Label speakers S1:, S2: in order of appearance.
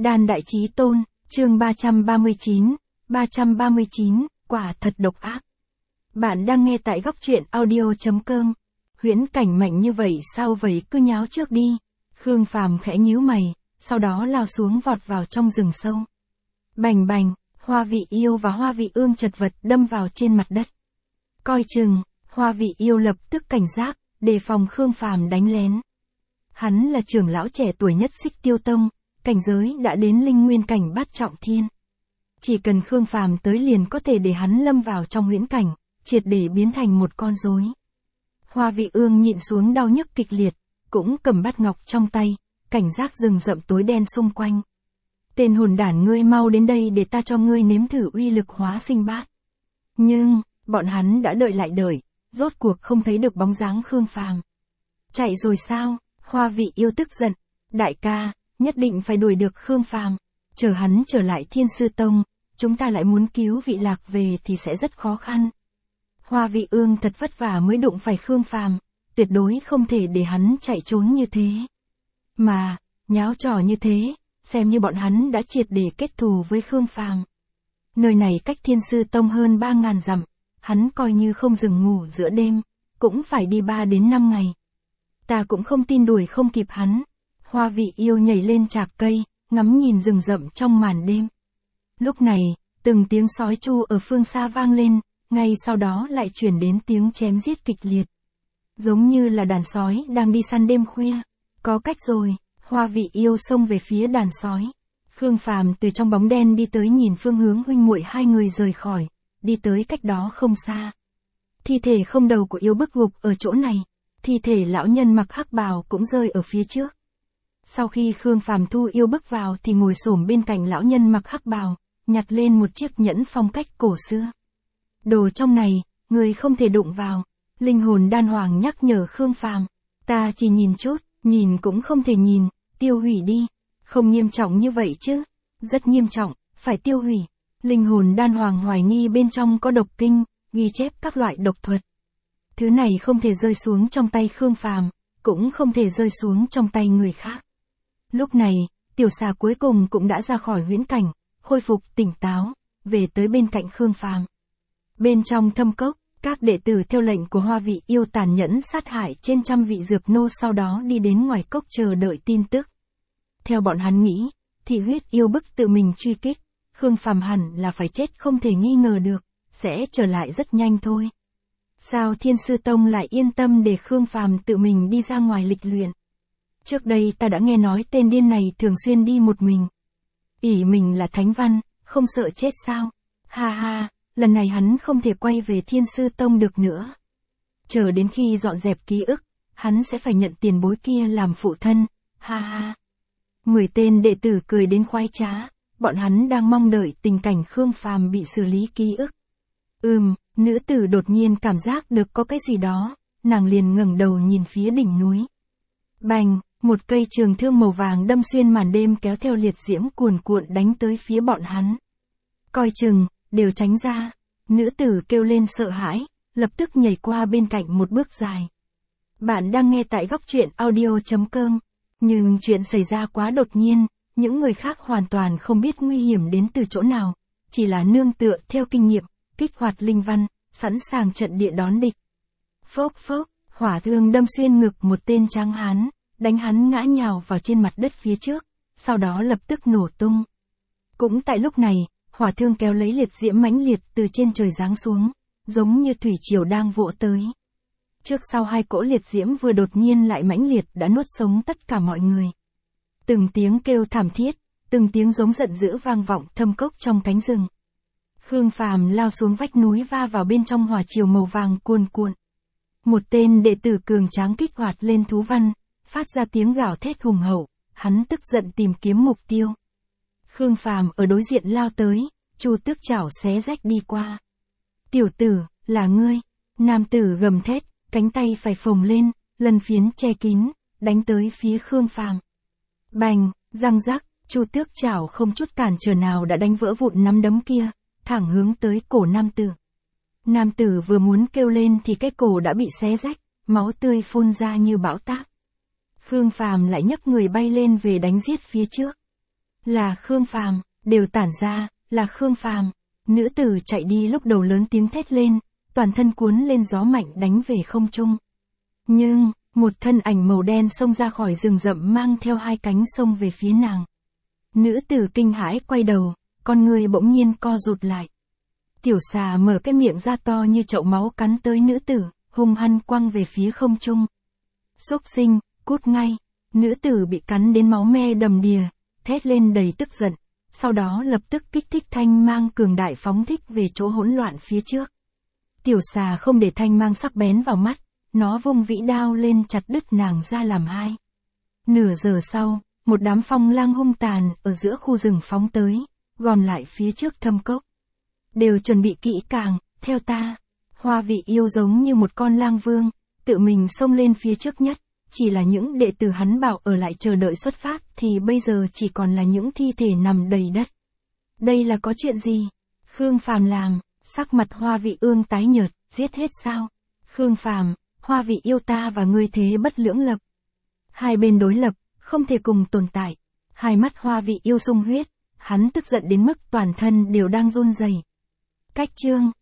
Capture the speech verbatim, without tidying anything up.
S1: Đan Đại Chí Tôn, chương ba trăm ba mươi chín, ba trăm ba mươi chín, quả thật độc ác. Bạn đang nghe tại góc truyện audio chấm com. Huyễn cảnh mạnh như vậy sao vậy, cứ nháo trước đi. Khương Phàm khẽ nhíu mày, sau đó lao xuống vọt vào trong rừng sâu. Bành bành, Hoa Vị Yêu và Hoa Vị Ương chật vật đâm vào trên mặt đất. Coi chừng, Hoa Vị Yêu lập tức cảnh giác, đề phòng Khương Phàm đánh lén. Hắn là trưởng lão trẻ tuổi nhất Xích Tiêu Tông, cảnh giới đã đến linh nguyên cảnh bát trọng thiên. Chỉ cần Khương Phàm tới liền có thể để hắn lâm vào trong huyễn cảnh, triệt để biến thành một con rối. Hoa Vị Ương nhịn xuống đau nhức kịch liệt, cũng cầm bát ngọc trong tay, cảnh giác rừng rậm tối đen xung quanh. Tên hồn đản, ngươi mau đến đây để ta cho ngươi nếm thử uy lực hóa sinh bát. Nhưng, bọn hắn đã đợi lại đợi, rốt cuộc không thấy được bóng dáng Khương Phàm. Chạy rồi sao? Hoa Vị Yêu tức giận. Đại ca, nhất định phải đuổi được Khương Phàm. Chờ hắn trở lại Thiên Sư Tông, chúng ta lại muốn cứu Vị Lạc về thì sẽ rất khó khăn. Hoa Vị Ương thật vất vả mới đụng phải Khương Phàm, tuyệt đối không thể để hắn chạy trốn như thế. Mà, nháo trò như thế, xem như bọn hắn đã triệt để kết thù với Khương Phàm. Nơi này cách Thiên Sư Tông hơn ba ngàn dặm, hắn coi như không dừng ngủ giữa đêm, cũng phải đi ba đến năm ngày. Ta cũng không tin đuổi không kịp hắn. Hoa Vị Yêu nhảy lên trạc cây, ngắm nhìn rừng rậm trong màn đêm. Lúc này, từng tiếng sói tru ở phương xa vang lên, ngay sau đó lại chuyển đến tiếng chém giết kịch liệt. Giống như là đàn sói đang đi săn đêm khuya. Có cách rồi, Hoa Vị Yêu xông về phía đàn sói. Khương Phàm từ trong bóng đen đi tới, nhìn phương hướng huynh muội hai người rời khỏi, đi tới cách đó không xa. Thi thể không đầu của Yêu Bức gục ở chỗ này, thi thể lão nhân mặc hắc bào cũng rơi ở phía trước. Sau khi Khương Phàm thu Yêu Bức vào thì ngồi xổm bên cạnh lão nhân mặc hắc bào, nhặt lên một chiếc nhẫn phong cách cổ xưa. Đồ trong này, người không thể đụng vào. Linh hồn đan hoàng nhắc nhở Khương Phàm. Ta chỉ nhìn chút, nhìn cũng không thể nhìn, tiêu hủy đi. Không nghiêm trọng như vậy chứ. Rất nghiêm trọng, phải tiêu hủy. Linh hồn đan hoàng hoài nghi bên trong có độc kinh, ghi chép các loại độc thuật. Thứ này không thể rơi xuống trong tay Khương Phàm, cũng không thể rơi xuống trong tay người khác. Lúc này, tiểu xà cuối cùng cũng đã ra khỏi huyễn cảnh, khôi phục tỉnh táo, về tới bên cạnh Khương Phàm. Bên trong thâm cốc, các đệ tử theo lệnh của Hoa Vị Yêu tàn nhẫn sát hại trên trăm vị dược nô, sau đó đi đến ngoài cốc chờ đợi tin tức. Theo bọn hắn nghĩ, thì huyết Yêu Bức tự mình truy kích, Khương Phàm hẳn là phải chết không thể nghi ngờ được, sẽ trở lại rất nhanh thôi. Sao Thiên Sư Tông lại yên tâm để Khương Phàm tự mình đi ra ngoài lịch luyện? Trước đây ta đã nghe nói tên điên này thường xuyên đi một mình. ỷ mình là thánh văn, không sợ chết sao? Ha ha, lần này hắn không thể quay về Thiên Sư Tông được nữa. Chờ đến khi dọn dẹp ký ức, hắn sẽ phải nhận tiền bối kia làm phụ thân. Ha ha. Mười tên đệ tử cười đến khoái trá, bọn hắn đang mong đợi tình cảnh Khương Phàm bị xử lý ký ức. Ừm, nữ tử đột nhiên cảm giác được có cái gì đó, nàng liền ngẩng đầu nhìn phía đỉnh núi. Bành, một cây trường thương màu vàng đâm xuyên màn đêm, kéo theo liệt diễm cuồn cuộn đánh tới phía bọn hắn. Coi chừng, đều tránh ra. Nữ tử kêu lên sợ hãi, lập tức nhảy qua bên cạnh một bước dài. Bạn đang nghe tại góc truyện audio chấm com. Nhưng chuyện xảy ra quá đột nhiên, những người khác hoàn toàn không biết nguy hiểm đến từ chỗ nào, chỉ là nương tựa theo kinh nghiệm, kích hoạt linh văn, sẵn sàng trận địa đón địch. Phốc phốc, hỏa thương đâm xuyên ngực một tên tráng hán, đánh hắn ngã nhào vào trên mặt đất phía trước, sau đó lập tức nổ tung. Cũng tại lúc này, hỏa thương kéo lấy liệt diễm mãnh liệt từ trên trời giáng xuống, giống như thủy triều đang vỗ tới. Trước sau hai cỗ liệt diễm vừa đột nhiên lại mãnh liệt đã nuốt sống tất cả mọi người. Từng tiếng kêu thảm thiết, từng tiếng giống giận dữ vang vọng thâm cốc trong cánh rừng. Khương Phàm lao xuống vách núi, va vào bên trong hỏa triều màu vàng cuồn cuộn. Một tên đệ tử cường tráng kích hoạt lên thú văn, phát ra tiếng gào thét hùng hậu, hắn tức giận tìm kiếm mục tiêu. Khương Phàm ở đối diện lao tới, chu tước chảo xé rách đi qua. Tiểu tử, là ngươi. Nam tử gầm thét, cánh tay phải phồng lên, lần phiến che kín, đánh tới phía Khương Phàm. Bành, răng rắc, chu tước chảo không chút cản trở nào đã đánh vỡ vụn nắm đấm kia, thẳng hướng tới cổ nam tử. Nam tử vừa muốn kêu lên thì cái cổ đã bị xé rách, máu tươi phun ra như bão táp. Khương Phàm lại nhấc người bay lên về đánh giết phía trước. Là Khương Phàm, đều tản ra, là Khương Phàm. Nữ tử chạy đi lúc đầu lớn tiếng thét lên, toàn thân cuốn lên gió mạnh đánh về không trung. Nhưng, một thân ảnh màu đen xông ra khỏi rừng rậm mang theo hai cánh xông về phía nàng. Nữ tử kinh hãi quay đầu, con người bỗng nhiên co rụt lại. Tiểu xà mở cái miệng ra to như chậu máu cắn tới nữ tử, hung hăng quăng về phía không trung. Xúc sinh, cút ngay. Nữ tử bị cắn đến máu me đầm đìa, thét lên đầy tức giận, sau đó lập tức kích thích thanh mang cường đại phóng thích về chỗ hỗn loạn phía trước. Tiểu xà không để thanh mang sắc bén vào mắt, nó vung vĩ đao lên chặt đứt nàng ra làm hai. Nửa giờ sau, một đám phong lang hung tàn ở giữa khu rừng phóng tới, gòn lại phía trước thâm cốc. Đều chuẩn bị kỹ càng, theo ta. Hoa Vị Yêu giống như một con lang vương, tự mình xông lên phía trước nhất, chỉ là những đệ tử hắn bảo ở lại chờ đợi xuất phát thì bây giờ chỉ còn là những thi thể nằm đầy đất. Đây là có chuyện gì? Khương Phàm làm, sắc mặt Hoa Vị Ương tái nhợt, giết hết sao? Khương Phàm, Hoa Vị Yêu ta và ngươi thế bất lưỡng lập. Hai bên đối lập, không thể cùng tồn tại. Hai mắt Hoa Vị Yêu sung huyết, hắn tức giận đến mức toàn thân đều đang run rẩy. Cách chương